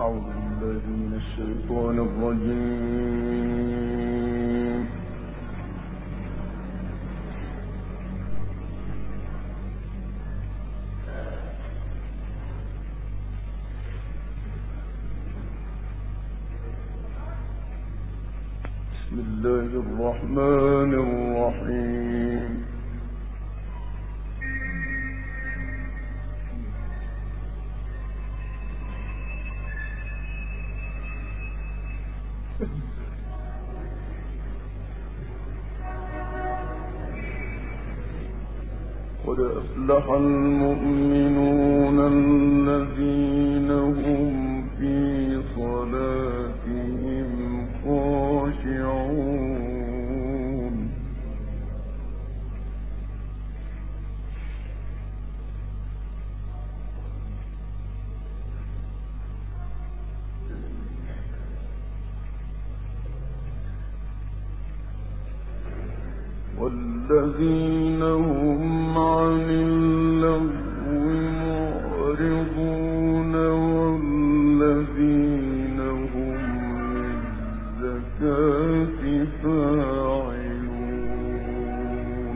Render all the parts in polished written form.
أعوذ بالله من الشيطان الرجيم. بسم الله الرحمن الرحيم. قد أفلح المؤمنون الذين هم في صلاتهم خاشعون. والذين هم عن اللغو معرضون والذين هم للزكاة فاعلون.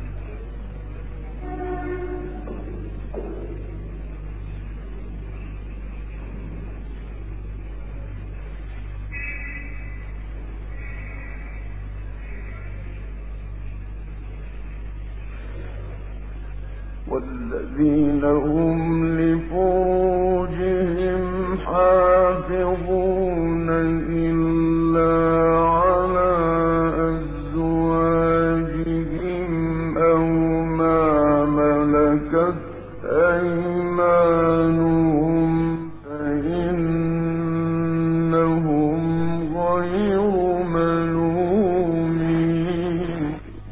والذين هم لفروجهم حافظون إلا على أزواجهم أو ما ملكت أيمانهم فإنهم غير ملومين.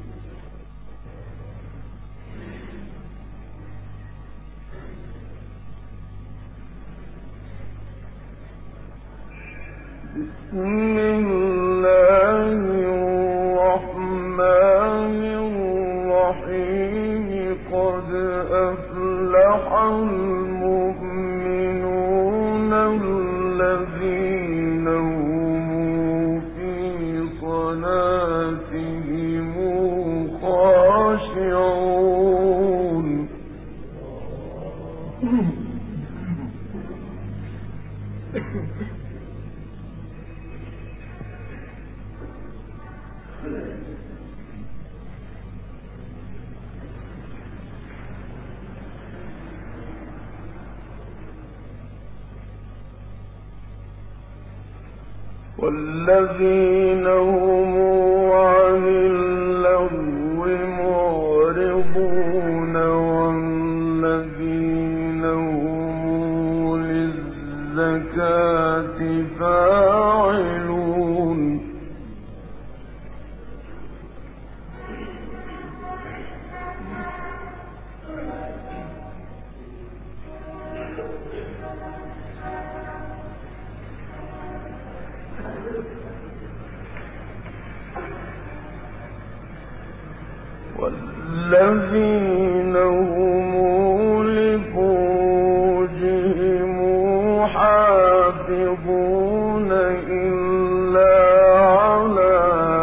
بسم الله الرحمن الرحيم. قد أفلح المؤمنون الذين هم في صلاتهم خاشعون. والذين هم عن اللغو معرضون والذين هم للزكاة فاعلون. والذين هم لفروجهم حافظون إلا على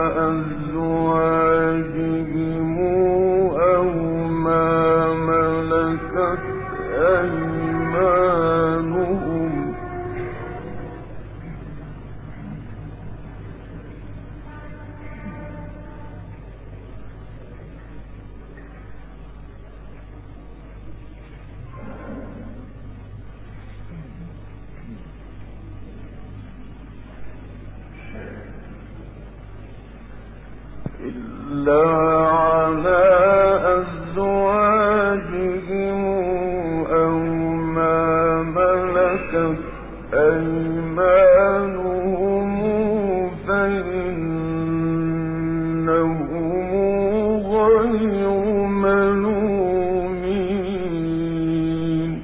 أزواجهم أو ما ملكت أيمانهم إلا على أزواجهم أو ما ملكت أيمانهم فإنهم غير ملومين.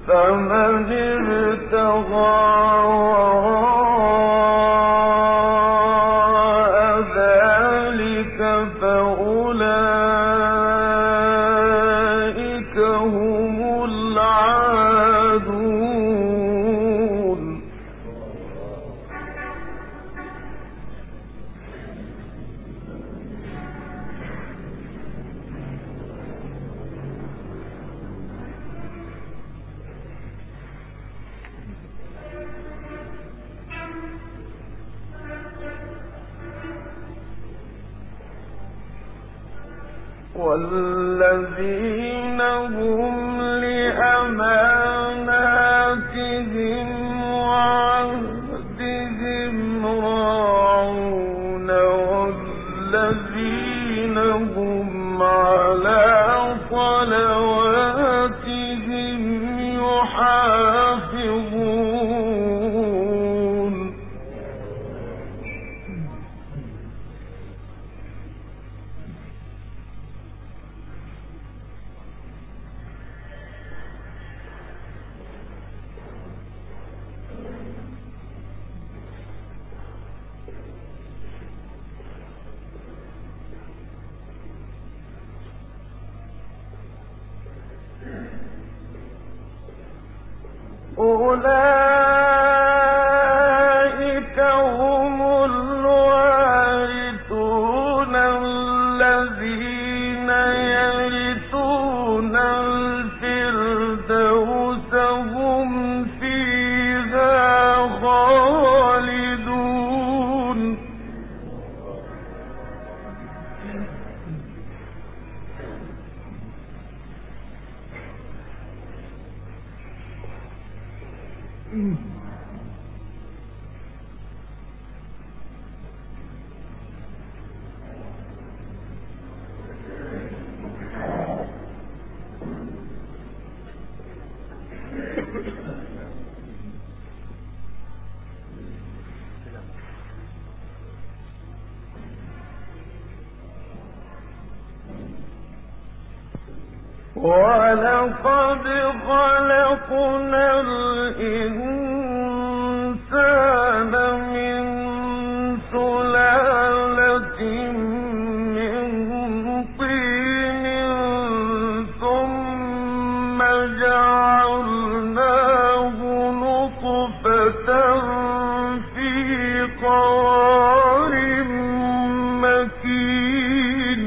فمن ابتغى وراء ذلك فأولئك هم العادون والذين هم لأماناتهم وعهدهم راعون والذين هم على صلواتهم يحافظون أولئك هم الوارثون الذين يرثون الفردوس هم فيها خالدون ولقد خلقنا الإنسان من سلالة من طين ثم جعلناه نطفة في قرار مكين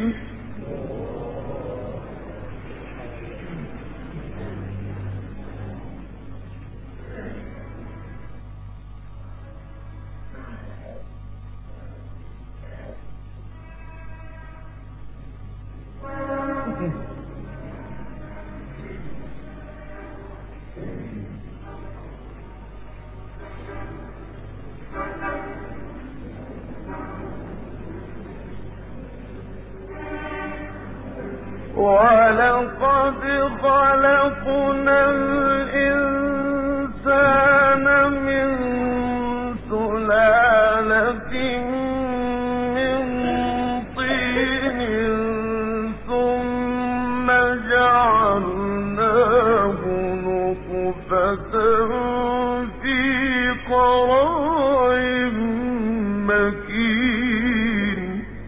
ولقد خلقنا الإنسان من سلالة من طين ثم جعلناه نطفة في قرار مكين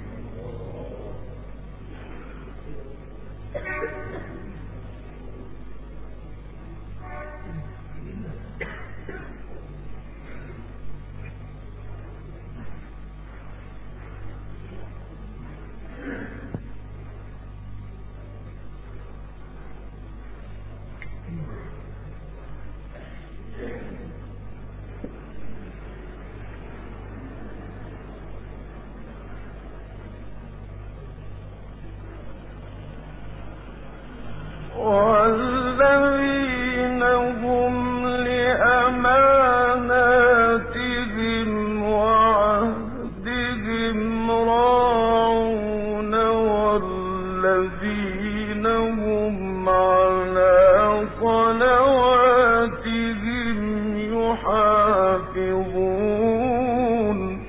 والذين هم لأماناتهم وعهدهم راعون والذين هم على صلواتهم يحافظون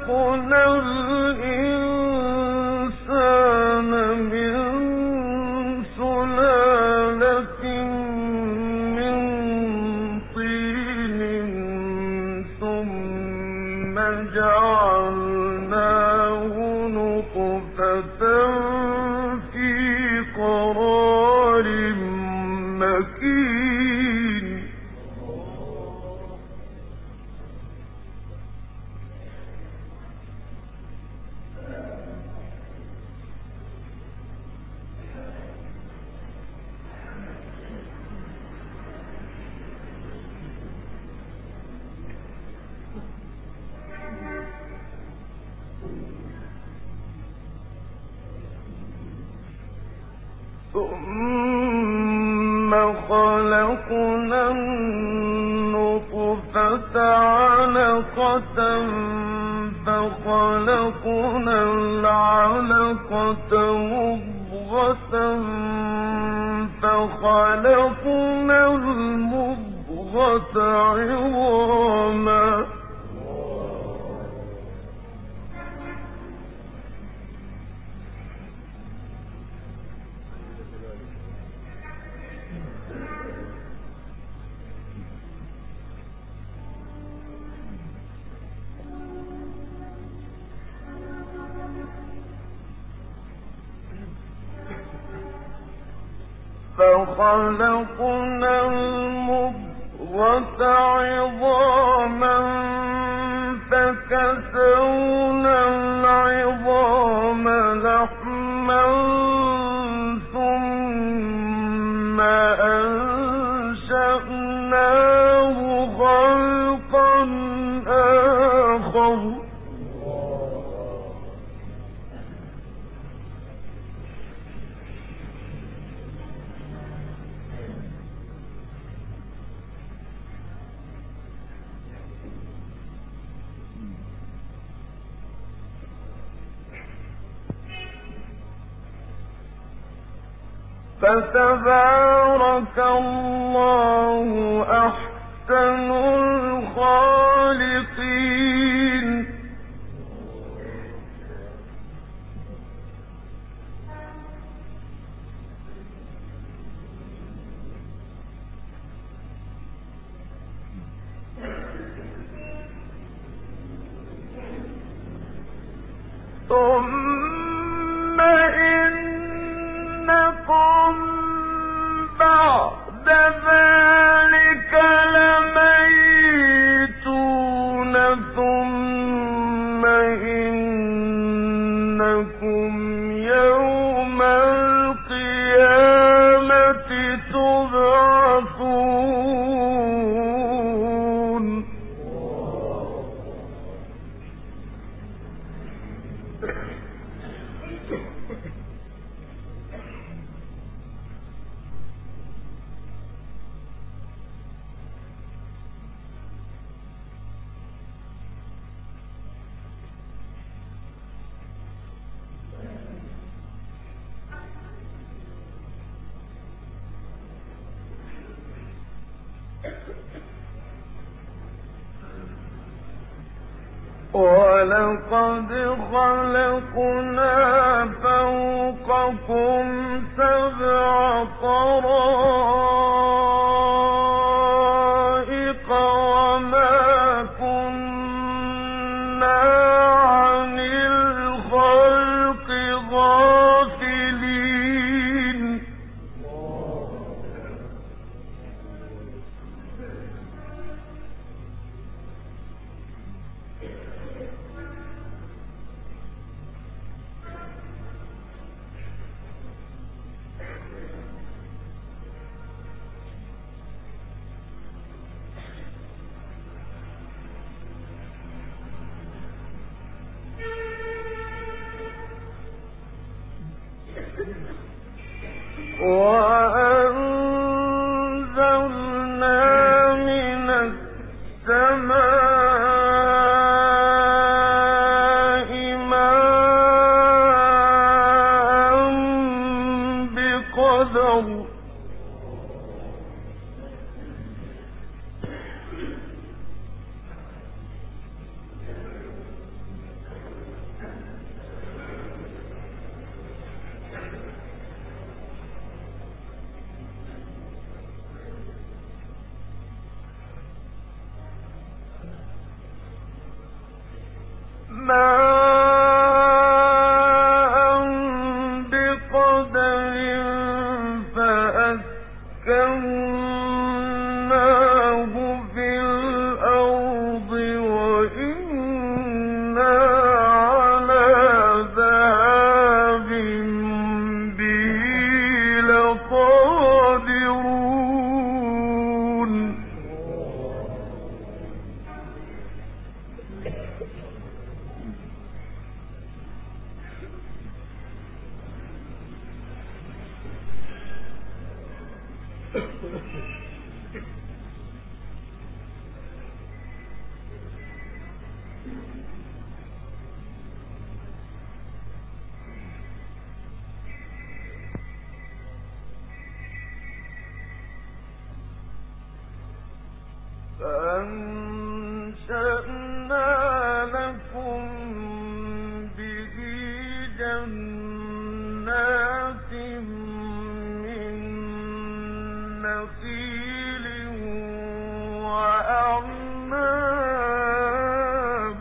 الْإِنسَانَ مِن سُلَالَةٍ مِّن طِينٍ ثُمَّ جَعَلْنَاهُ نُطْفَةً فِي قَرَارٍ مَّكِينٍ ثُمَّ خَلَقْنَا النُّطْفَةَ عَلَقَةً فَخَلَقْنَا الْعَلَقَةَ مُضْغَةً فَخَلَقْنَا الْمُضْغَةَ عِظَامًا فخلقنا المضغة عظاما فكسونا العظام لحما ثم أنشأناه خلقا آخر فتبارك الله أحسن الخالقين ثم إنكم بعد ذلك لميتون ثم إنكم يوم القيامة تبعثون وَلَقَدْ خَلَقْنَا فَوْقَكُمْ سَبْعَ طَرَائِقَ وَمَا كُنَّا عَنِ الْخَلْقِ غَافِلِينَ وَأَنزَلْنَا مِنَ السَّمَاءِ مَاءً بِقَدَرٍ فأنشأنا لكم به جنات من نخيل وأعناب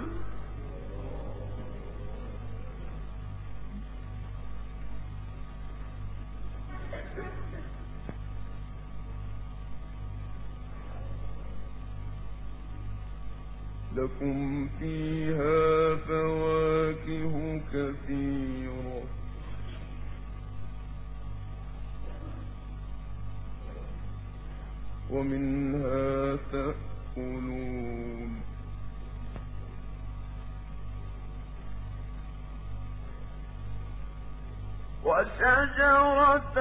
لكم فيها فواكه كثيرة ومنها تأكلون وشجرة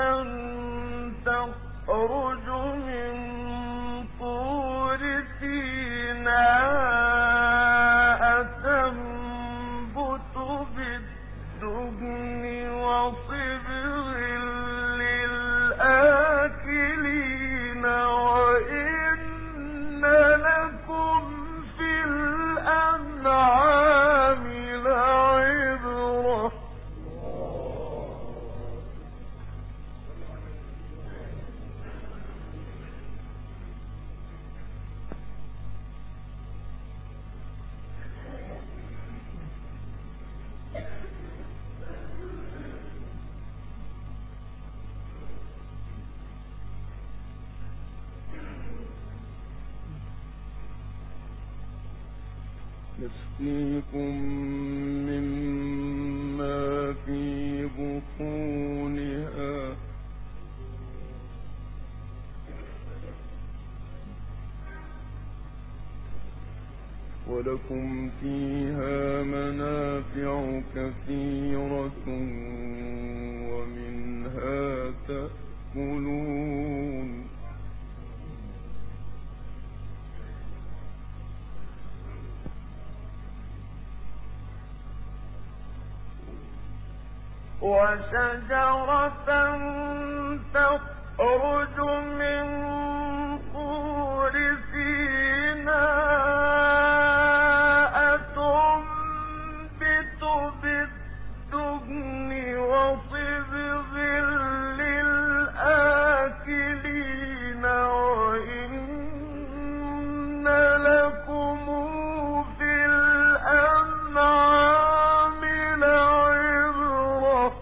تخرج من طور سيناء تنبت بالدهن وصبغ للآكلين وإن لكم في الأنعام لعبرة نسقيكم مما في بطونها ولكم فيها منافع كثيرة ومنها تأكلون وشجرة تخرج من طور سيناء تنبت بالدهن وصبغ للآكلين وإن لكم في الأنعام لعبرة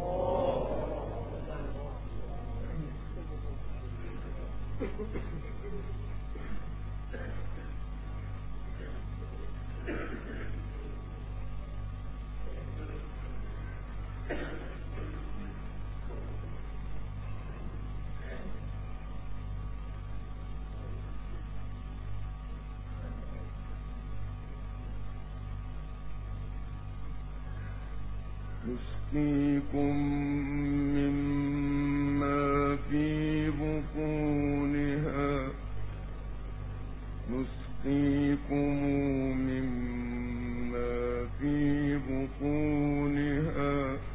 نسقيكم مما في بطونها نسقيكم مما في بطونها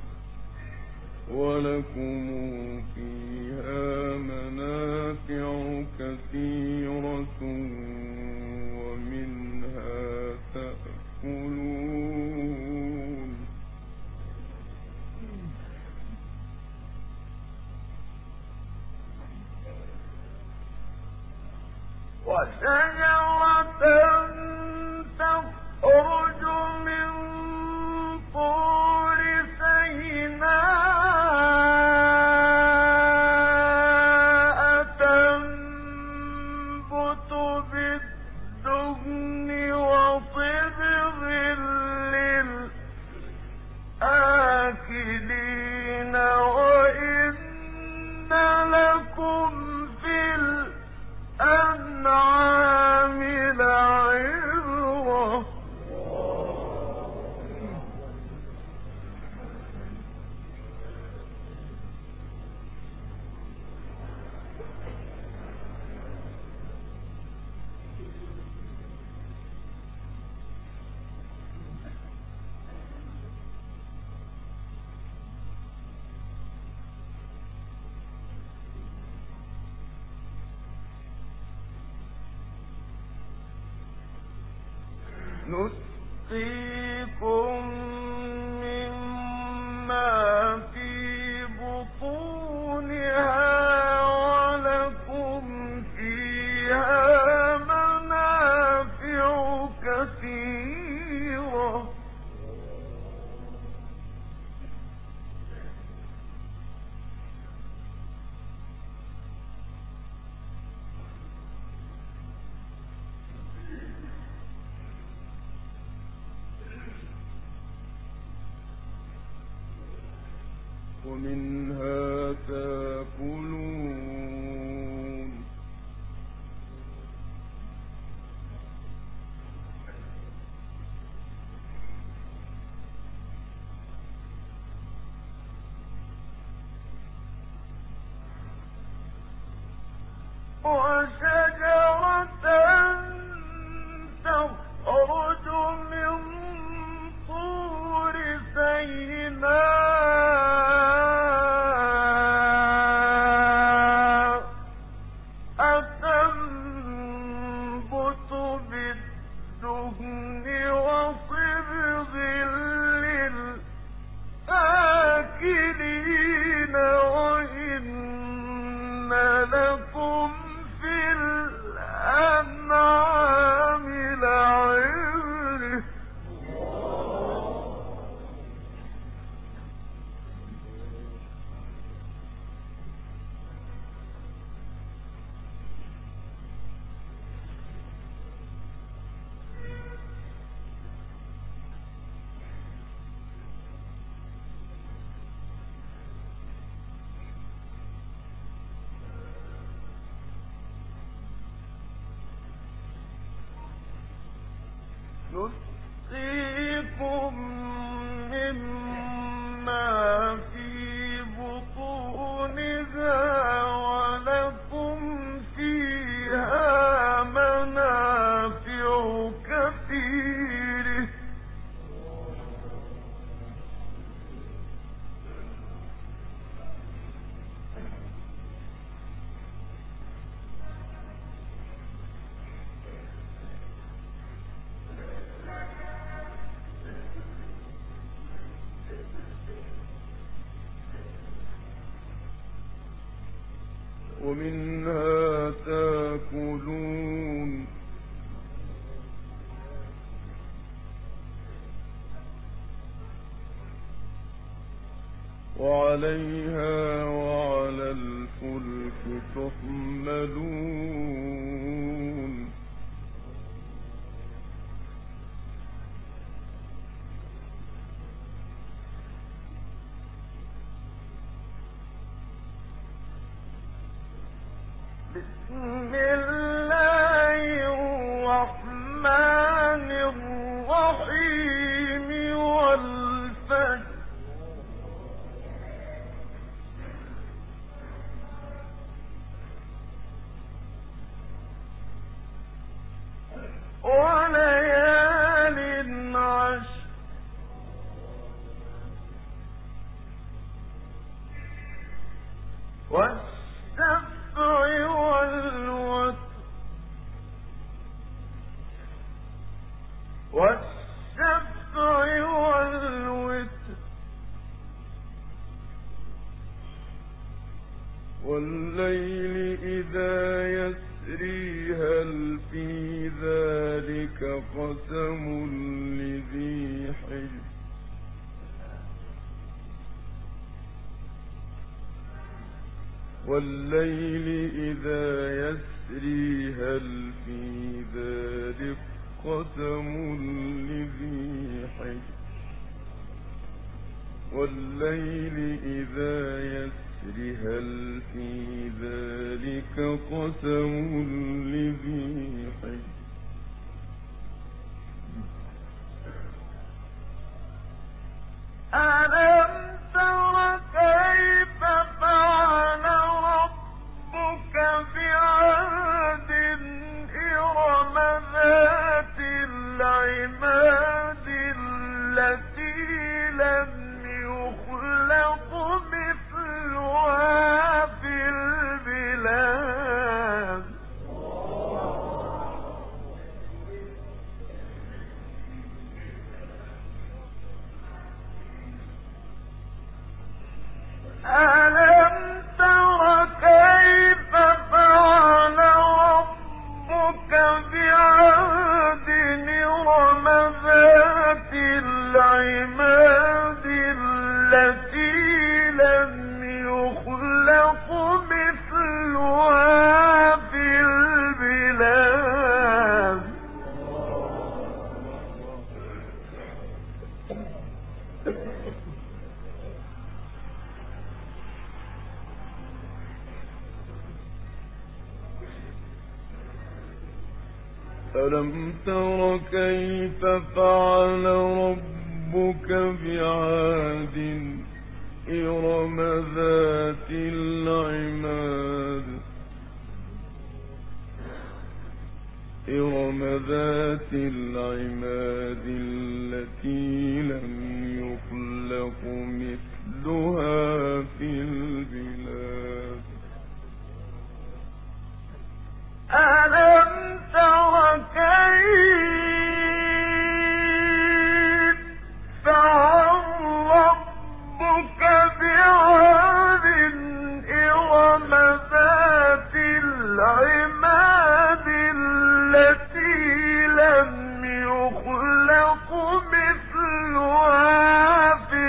ولكم فيها منافع كثيرة ومنها تأكلون وشجرة تخرج من طور سيناء تنبت بالدهن وصبغ للآكلين وإن لكم في الأنعام نسقيكم مما في بطونها ولكم فيها منافع كثيرة ومنها تاكلون وشجرة تخرج من طور سيناء أتنبت بالدهن وصبغ للآكلين وإن لكم في الأنعام لعبرة نسقيكم مما في بطونها ولكم فيها منافع كثيرة ومنها تاكلون وعليها وعلى الفلك تحملون بسم الله الرحمن الرحيم والفجر وليال عشر والشفع والوتر والليل إذا يسري هل في ذلك قسم لذي حجر والليل إذا يسري هل في ذلك قسم لذي حجر والليل إذا يسري هل في ذلك قسم لذي حجر ألم تر كيف فعل ربك بعاد إرم ذات العماد التي لم يخلق مثلها في البلاد العماد التي لم يخلق مثلها في البلاد ألم تر كيف فعل ربك بعاد إرم ذات العماد التي لم يخلق مثلها في البلاد ألم تر كيف فعل ربك بعاد إرم ذات العماد التي لم يخلق مثلها في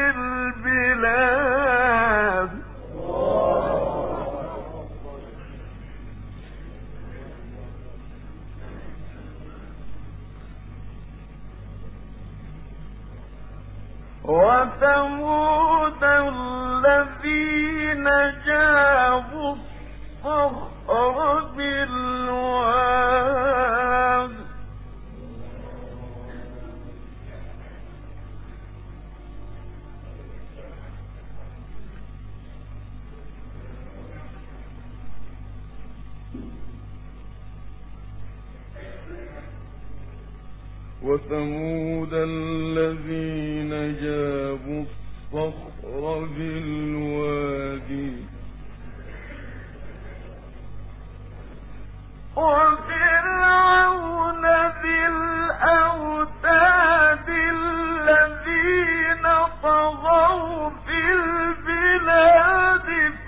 البلاد وثمود الذين جابوا الصخر بالواد وثمود الذين جابوا الصخر بالوادي وفرعون ذي الأوتاد الذين طغوا في البلاد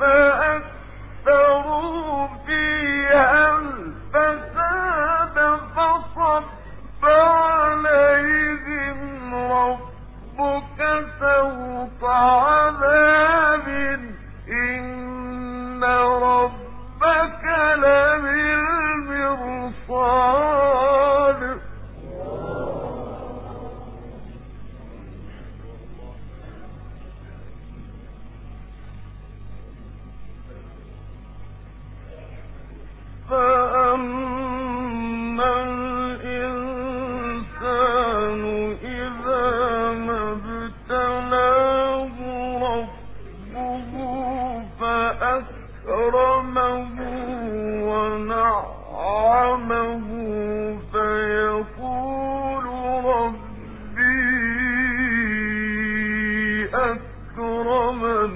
فأكثروا فيها الفساد فصب عليهم ربك سوط عذاب إن ربك لبالمرصاد فأما الإنسان إذا ما ابتلاه ربه فأكرمه ونعمه فيقول ربي أكرمن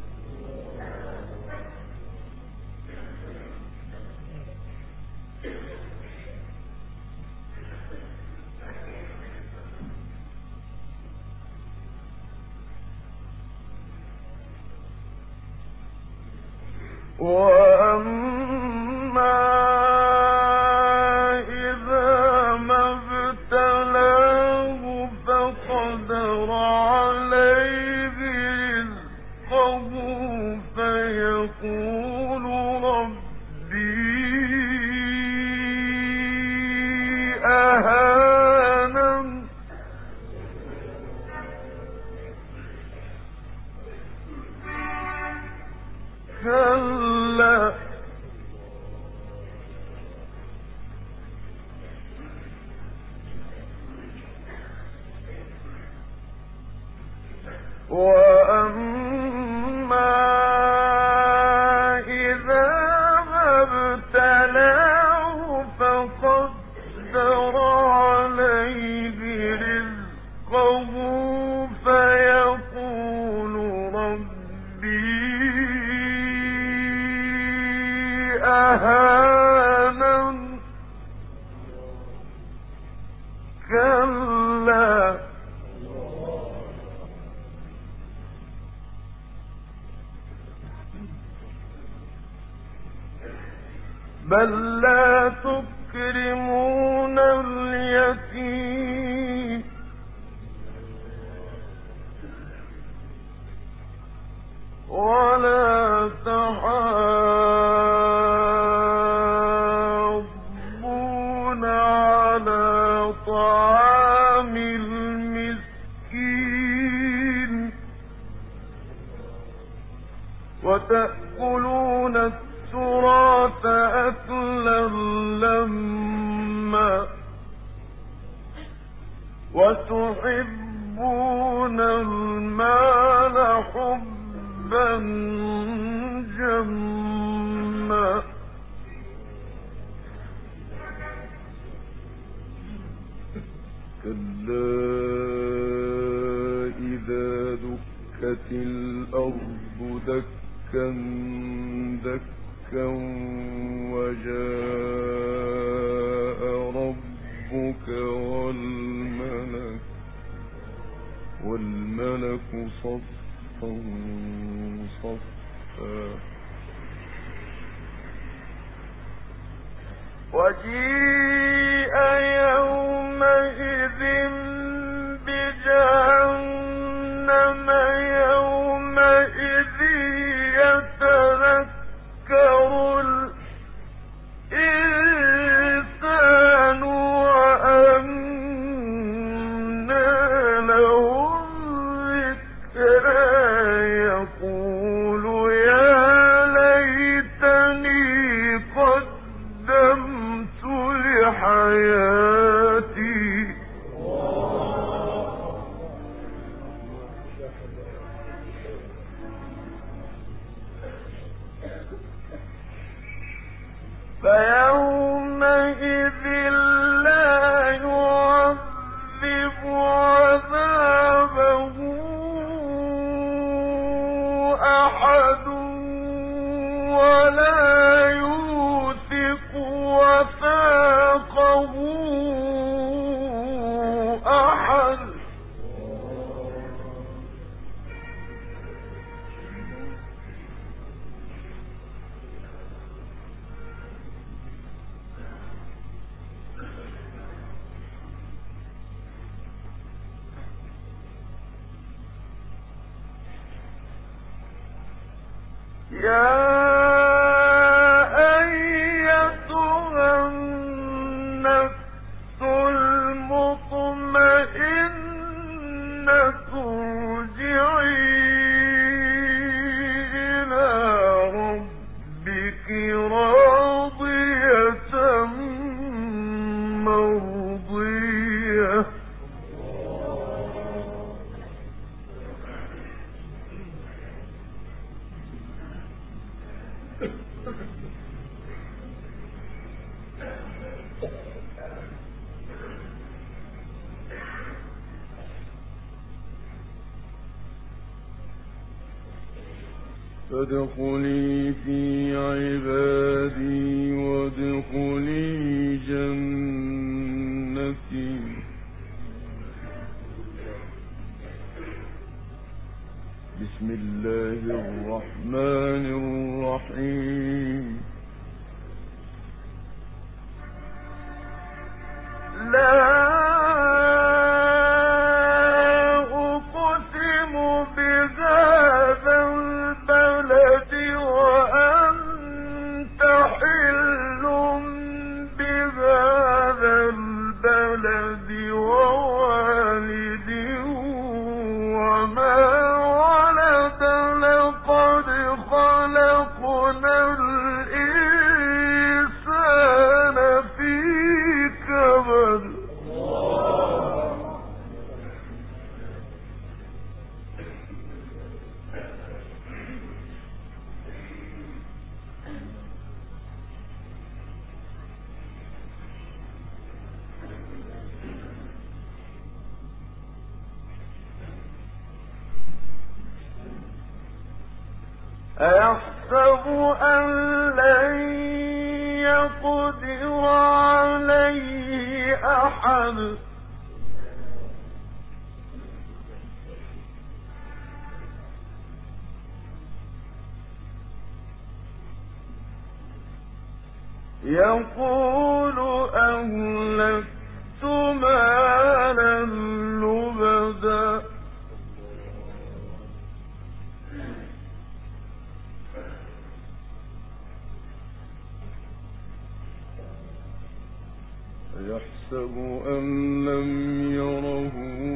وأما إذا ما ابتلاه فقدر عليه رزقه فيقول ربي أهانن كلا وأما إذا ما ابتلاه فقدر عليه رزقه فيقول ربي أهانن كلا بل لا تكرمون اليتيم ولا تحاضون على طعام المسكين وتأكلون التراث أكلا لما وتحبون المال حبا جما كلا إذا دكت الأرض دكا دكا وجاء ربك والملك صفا صفا وجيء يومئذ بجهنم يومئذ يتذكر الإنسان وأنى له الذكرى يقول يا ليتني قدمت لحياتي فيومئذ لا يعذب عذابه أحد ولا يوثق وثاقه أحد يا أيتها النفس المطمئنة ارجعي إلى ربك راضية مرضية فادخلي في عبادي وادخلي جنتي بسم الله الرحمن الرحيم لا أقسم بهذا البلد وأنت حل بهذا البلد ووالد وما ولد لقد خلقنا الإنسان في كبد أيحسب أن لن يقدر عليه أحد يقول أهلكت مالا لبدا يحسب أن لم يره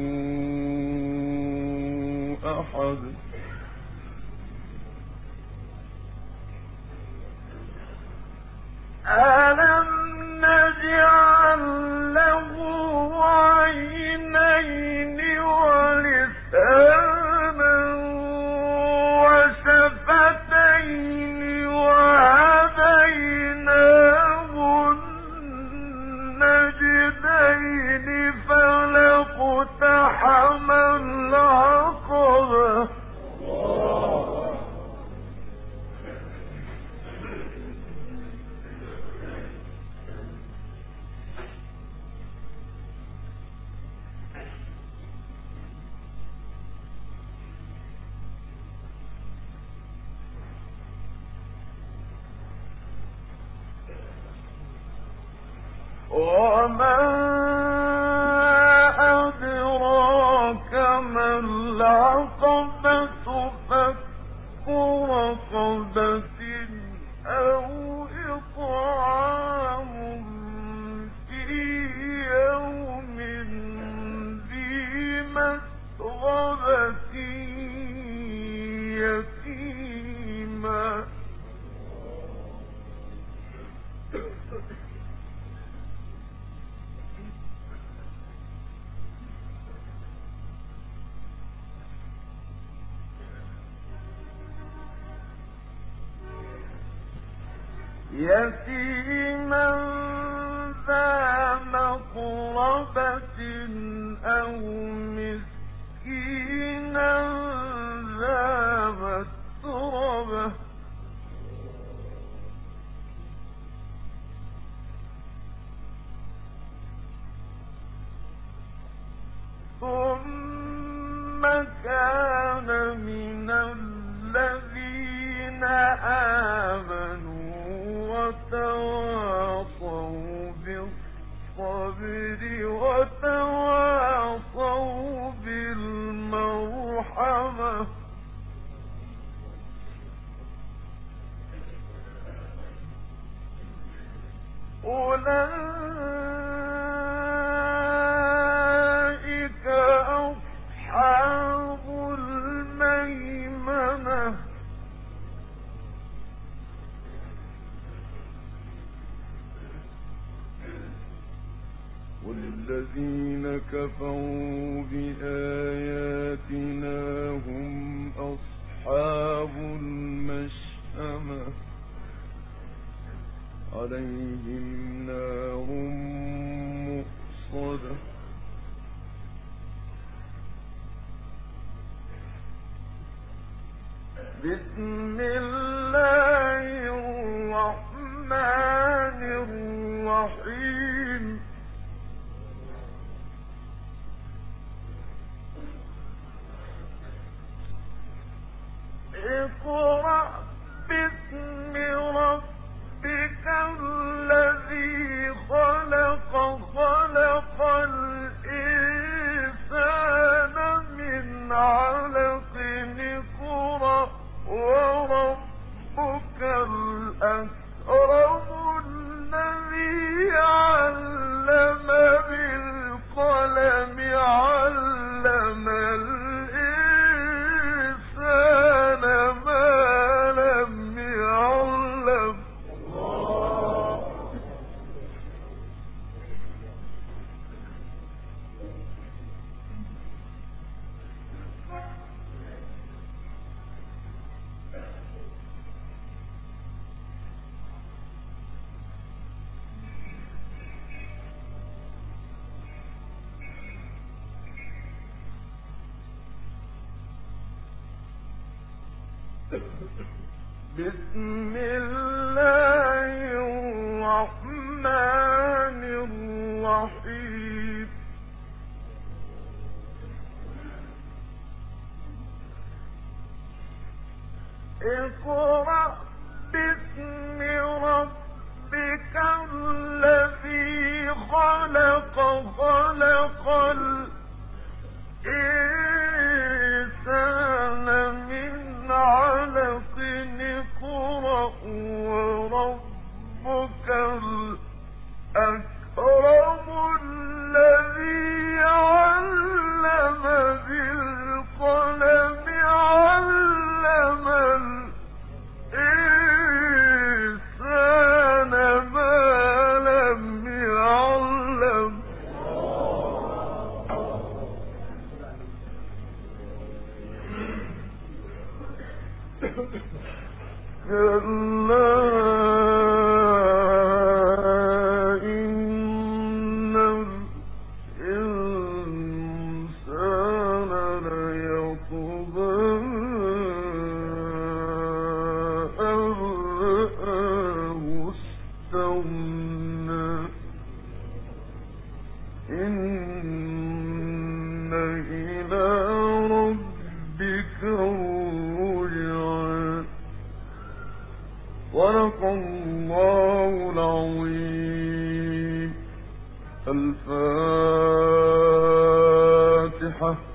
أحد ألم نجعل له عينين ولسانا وشفتين وهديناه النجدين فلاقتحم العقبة وما أدراك ما العقبة فك رقبة أو إطعام في يوم ذي مسغبة يتيما يتيما ذا مقربة أو مسكينا ذا متربة ثم كان من الذين آمنوا وتواصوا بالصبر وتواصوا بالمرحمة أولئك أصحاب الميمنة والذين كفروا بآياتنا هم أصحاب المشأمة عليهم نار مؤصدة بسم الله الرحمن الرحيم اقرأ باسم ربك الذي خلق خلق الإنسان من علق اقرأ وربك الأكرم الذي علم بالقلم علم الإنسان ما لم يعلم بسم الله الرحمن الرحيم اقرأ باسم ربك الذي خلق خلق الإنسان من علق اقرأ وربك الأكرم إن الإنسان ليطغى أن رآه استغنى إن إلى ربك الرجعى صدق الله العظيم. الفاتحة.